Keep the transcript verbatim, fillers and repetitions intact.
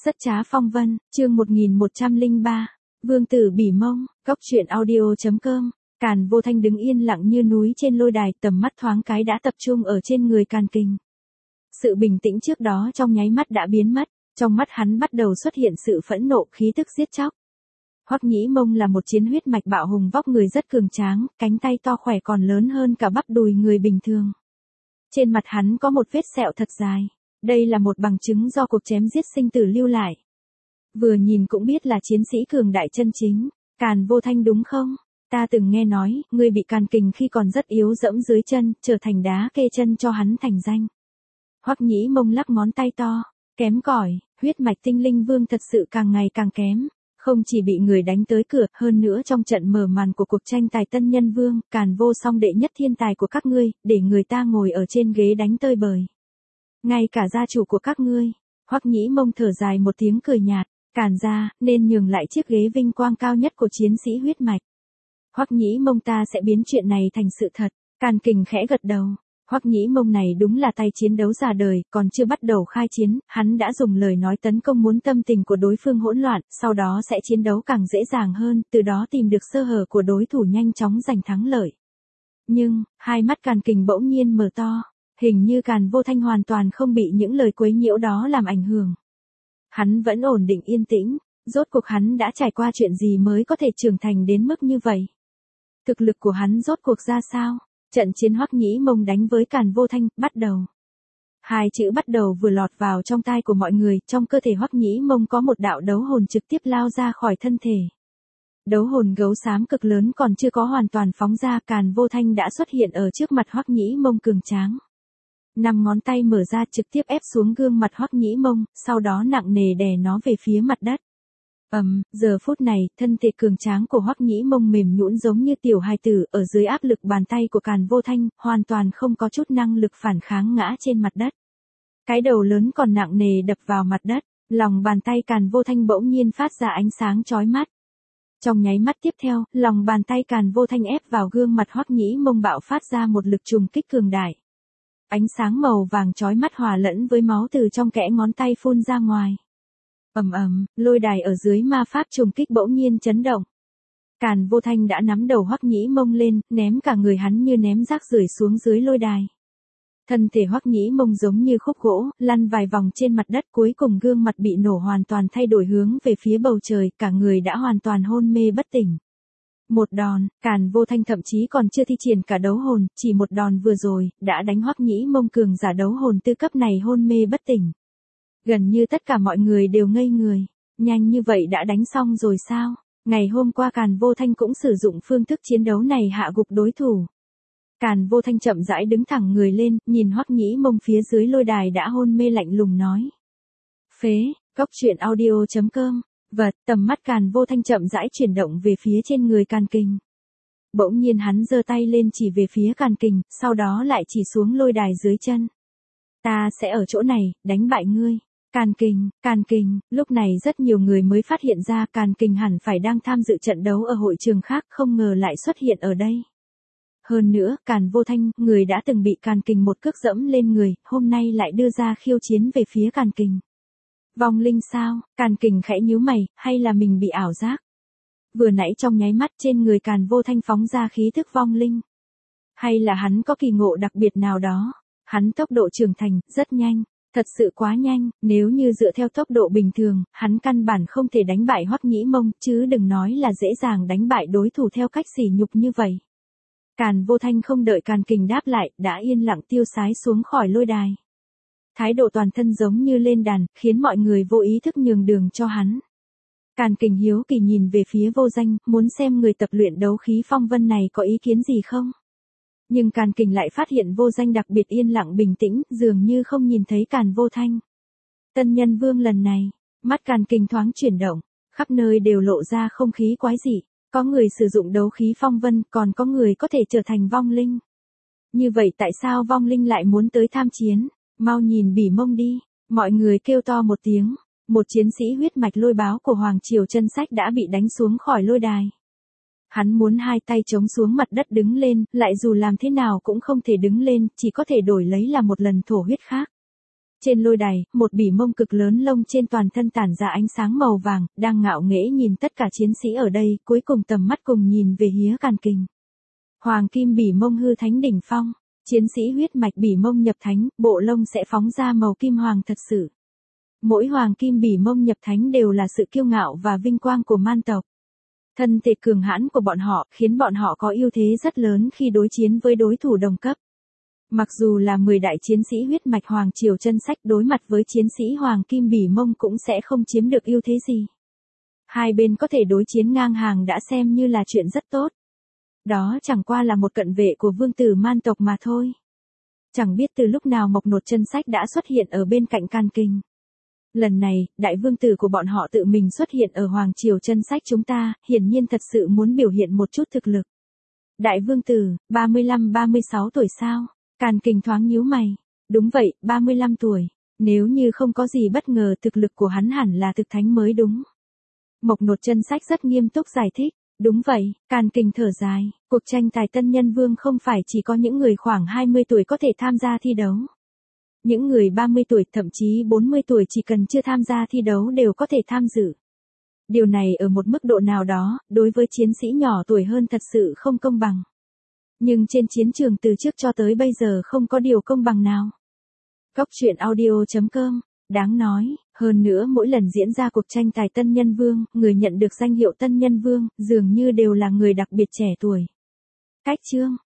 Rất trá phong vân, chương một nghìn một trăm lẻ ba, Vương tử Bỉ Mông, góc truyện audio.com. Càn Vô Thanh đứng yên lặng như núi trên lôi đài, tầm mắt thoáng cái đã tập trung ở trên người Càn Kình. Sự bình tĩnh trước đó trong nháy mắt đã biến mất, trong mắt hắn bắt đầu xuất hiện sự phẫn nộ, khí tức giết chóc. Hoắc Nhĩ Mông là một chiến huyết mạch bạo hùng, vóc người rất cường tráng, cánh tay to khỏe còn lớn hơn cả bắp đùi người bình thường. Trên mặt hắn có một vết sẹo thật dài. Đây là một bằng chứng do cuộc chém giết sinh tử lưu lại. Vừa nhìn cũng biết là chiến sĩ cường đại chân chính. Càn Vô Thanh đúng không? Ta từng nghe nói, ngươi bị Càn Kình khi còn rất yếu dẫm dưới chân, trở thành đá kê chân cho hắn thành danh. Hoắc Nhĩ Mông lắc ngón tay to, kém cỏi, huyết mạch tinh linh vương thật sự càng ngày càng kém. Không chỉ bị người đánh tới cửa, hơn nữa trong trận mở màn của cuộc tranh tài tân nhân vương, Càn Vô Song đệ nhất thiên tài của các ngươi, để người ta ngồi ở trên ghế đánh tơi bời. Ngay cả gia chủ của các ngươi. Hoắc Nhĩ Mông thở dài một tiếng cười nhạt, Càn gia nên nhường lại chiếc ghế vinh quang cao nhất của chiến sĩ huyết mạch. Hoắc Nhĩ Mông ta sẽ biến chuyện này thành sự thật. Càn Kình khẽ gật đầu. Hoắc Nhĩ Mông này đúng là tay chiến đấu già đời, còn chưa bắt đầu khai chiến, hắn đã dùng lời nói tấn công muốn tâm tình của đối phương hỗn loạn, sau đó sẽ chiến đấu càng dễ dàng hơn, từ đó tìm được sơ hở của đối thủ nhanh chóng giành thắng lợi. Nhưng, hai mắt Càn Kình bỗng nhiên mở to. Hình như Càn Vô Thanh hoàn toàn không bị những lời quấy nhiễu đó làm ảnh hưởng. Hắn vẫn ổn định yên tĩnh, rốt cuộc hắn đã trải qua chuyện gì mới có thể trưởng thành đến mức như vậy. Thực lực của hắn rốt cuộc ra sao? Trận chiến Hoắc Nhĩ Mông đánh với Càn Vô Thanh, bắt đầu. Hai chữ bắt đầu vừa lọt vào trong tai của mọi người, trong cơ thể Hoắc Nhĩ Mông có một đạo đấu hồn trực tiếp lao ra khỏi thân thể. Đấu hồn gấu xám cực lớn còn chưa có hoàn toàn phóng ra, Càn Vô Thanh đã xuất hiện ở trước mặt Hoắc Nhĩ Mông cường tráng. Năm ngón tay mở ra trực tiếp ép xuống gương mặt Hoắc Nhĩ Mông, sau đó nặng nề đè nó về phía mặt đất. Ầm, um, giờ phút này, thân thể cường tráng của Hoắc Nhĩ Mông mềm nhũn giống như tiểu hài tử, ở dưới áp lực bàn tay của Càn Vô Thanh, hoàn toàn không có chút năng lực phản kháng, ngã trên mặt đất. Cái đầu lớn còn nặng nề đập vào mặt đất, lòng bàn tay Càn Vô Thanh bỗng nhiên phát ra ánh sáng chói mắt. Trong nháy mắt tiếp theo, lòng bàn tay Càn Vô Thanh ép vào gương mặt Hoắc Nhĩ Mông bạo phát ra một lực trùng kích cường đại. Ánh sáng màu vàng chói mắt hòa lẫn với máu từ trong kẽ ngón tay phun ra ngoài. Ầm ầm, lôi đài ở dưới ma pháp trùng kích bỗng nhiên chấn động. Càn Vô Thanh đã nắm đầu Hoắc Nhĩ Mông lên, ném cả người hắn như ném rác rưởi xuống dưới lôi đài. Thân thể Hoắc Nhĩ Mông giống như khúc gỗ, lăn vài vòng trên mặt đất, cuối cùng gương mặt bị nổ hoàn toàn thay đổi hướng về phía bầu trời, cả người đã hoàn toàn hôn mê bất tỉnh. Một đòn, Càn Vô Thanh thậm chí còn chưa thi triển cả đấu hồn, chỉ một đòn vừa rồi, đã đánh Hoắc Nhĩ Mông cường giả đấu hồn tư cấp này hôn mê bất tỉnh. Gần như tất cả mọi người đều ngây người, nhanh như vậy đã đánh xong rồi sao? Ngày hôm qua Càn Vô Thanh cũng sử dụng phương thức chiến đấu này hạ gục đối thủ. Càn Vô Thanh chậm rãi đứng thẳng người lên, nhìn Hoắc Nhĩ Mông phía dưới lôi đài đã hôn mê lạnh lùng nói. Phế, góc truyện audio.com. Vật, tầm mắt Càn Vô Thanh chậm rãi chuyển động về phía trên người Càn Kình. Bỗng nhiên hắn giơ tay lên chỉ về phía Càn Kình, sau đó lại chỉ xuống lôi đài dưới chân. Ta sẽ ở chỗ này, đánh bại ngươi. Càn Kình, Càn Kình, lúc này rất nhiều người mới phát hiện ra Càn Kình hẳn phải đang tham dự trận đấu ở hội trường khác, không ngờ lại xuất hiện ở đây. Hơn nữa, Càn Vô Thanh, người đã từng bị Càn Kình một cước dẫm lên người, hôm nay lại đưa ra khiêu chiến về phía Càn Kình. Vong linh sao? Càn Kình khẽ nhíu mày, hay là mình bị ảo giác? Vừa nãy trong nháy mắt trên người Càn Vô Thanh phóng ra khí thức vong linh. Hay là hắn có kỳ ngộ đặc biệt nào đó? Hắn tốc độ trưởng thành, rất nhanh, thật sự quá nhanh, nếu như dựa theo tốc độ bình thường, hắn căn bản không thể đánh bại Hoắc Nhĩ Mông, chứ đừng nói là dễ dàng đánh bại đối thủ theo cách sỉ nhục như vậy. Càn Vô Thanh không đợi Càn Kình đáp lại, đã yên lặng tiêu sái xuống khỏi lôi đài. Thái độ toàn thân giống như lên đàn, khiến mọi người vô ý thức nhường đường cho hắn. Càn Kình hiếu kỳ nhìn về phía Vô Danh, muốn xem người tập luyện đấu khí phong vân này có ý kiến gì không. Nhưng Càn Kình lại phát hiện Vô Danh đặc biệt yên lặng bình tĩnh, dường như không nhìn thấy Càn Vô Thanh. Tân nhân vương lần này, mắt Càn Kình thoáng chuyển động, khắp nơi đều lộ ra không khí quái dị. Có người sử dụng đấu khí phong vân, còn có người có thể trở thành vong linh. Như vậy tại sao vong linh lại muốn tới tham chiến? Mau nhìn Bỉ Mông đi, mọi người kêu to một tiếng, một chiến sĩ huyết mạch lôi báo của Hoàng Triều Chân Sách đã bị đánh xuống khỏi lôi đài. Hắn muốn hai tay chống xuống mặt đất đứng lên, lại dù làm thế nào cũng không thể đứng lên, chỉ có thể đổi lấy là một lần thổ huyết khác. Trên lôi đài, một bỉ mông cực lớn lông trên toàn thân tản ra ánh sáng màu vàng, đang ngạo nghễ nhìn tất cả chiến sĩ ở đây, cuối cùng tầm mắt cùng nhìn về hía càn kình. Hoàng kim bỉ mông hư thánh đỉnh phong, chiến sĩ huyết mạch bỉ mông nhập thánh, bộ lông sẽ phóng ra màu kim hoàng thật sự. Mỗi hoàng kim bỉ mông nhập thánh đều là sự kiêu ngạo và vinh quang của man tộc. Thân thể cường hãn của bọn họ khiến bọn họ có ưu thế rất lớn khi đối chiến với đối thủ đồng cấp. Mặc dù là mười đại chiến sĩ huyết mạch Hoàng Triều chân sách đối mặt với chiến sĩ Hoàng Kim Bỉ Mông cũng sẽ không chiếm được ưu thế gì. Hai bên có thể đối chiến ngang hàng đã xem như là chuyện rất tốt. Đó chẳng qua là một cận vệ của vương tử man tộc mà thôi. Chẳng biết từ lúc nào Mộc Nột chân sách đã xuất hiện ở bên cạnh Càn Kình. Lần này, đại vương tử của bọn họ tự mình xuất hiện ở Hoàng Triều chân sách chúng ta, hiển nhiên thật sự muốn biểu hiện một chút thực lực. Đại vương tử, ba mươi lăm ba mươi sáu tuổi sao? Càn Kình thoáng nhíu mày. Đúng vậy, ba mươi lăm tuổi. Nếu như không có gì bất ngờ thực lực của hắn hẳn là thực thánh mới đúng. Mộc Nột chân sách rất nghiêm túc giải thích. Đúng vậy, Càn Kình thở dài. Cuộc tranh tài tân nhân vương không phải chỉ có những người khoảng hai mươi tuổi có thể tham gia thi đấu. Những người ba mươi tuổi thậm chí bốn mươi tuổi chỉ cần chưa tham gia thi đấu đều có thể tham dự. Điều này ở một mức độ nào đó, đối với chiến sĩ nhỏ tuổi hơn thật sự không công bằng. Nhưng trên chiến trường từ trước cho tới bây giờ không có điều công bằng nào. Góc truyện audio chấm com, đáng nói, hơn nữa mỗi lần diễn ra cuộc tranh tài tân nhân vương, người nhận được danh hiệu tân nhân vương, dường như đều là người đặc biệt trẻ tuổi. Cách chương